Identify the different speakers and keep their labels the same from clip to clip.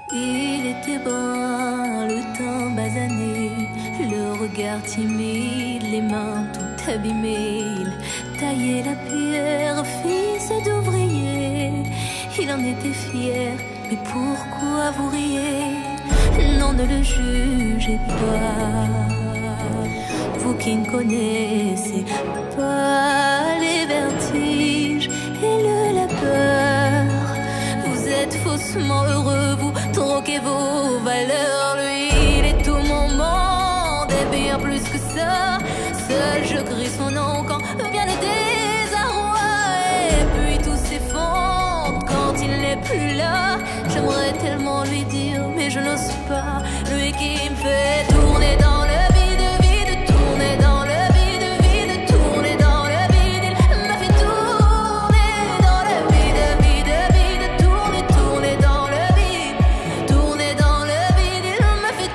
Speaker 1: Il était brun, le teint basané, le regard timide, les mains tout abîmées. Il taillait la pierre, fils d'ouvrier. Il en était fier, mais pourquoi vous riez? Non, ne le jugez pas. Vous qui ne connaissez pas les vertiges et le labeur, vous êtes faussement heureux, vous troquez vos valeurs. Lui, il est tout mon monde et bien plus que ça. Seul je crie son nom quand vient le désarroi. Et puis tout s'effondre quand il n'est plus là. J'aimerais tellement lui dire, mais je n'ose pas. Lui qui me fait tourner dans le vide, vide, tourner dans le vide, vide, tourner dans le vide. Il m'a fait tourner dans le vide, vide, vide, tourner, tourner dans le vide, tourner dans le vide. Il m'a fait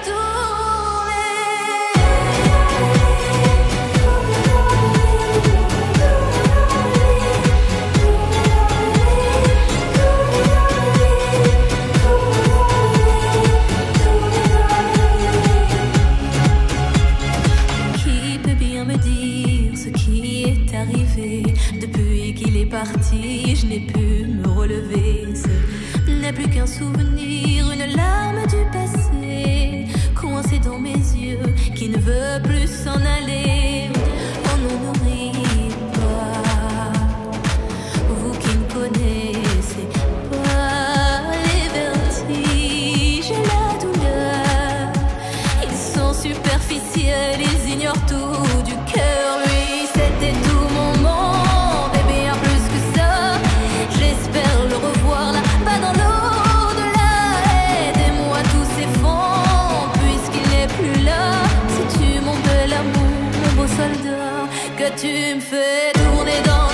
Speaker 1: Depuis qu'il est parti, je n'ai pu me relever. Ce n'est plus qu'un souvenir, une larme du passé, coincée dans mes yeux, qui ne veut plus s'en aller. Oh non, n'oublie pas, vous qui ne connaissez pas les vertiges et la douleur. Ils sont superficiels, ils ignorent tout du cœur. Lui, c'était tout mon monde et bien plus que ça. J'espère le revoir là-bas dans l'au-delà. Aidez-moi, tout s'effondre puisqu'il n'est plus là. C'est tu mon bel amour, mon beau soldat, que tu me fais tourner dans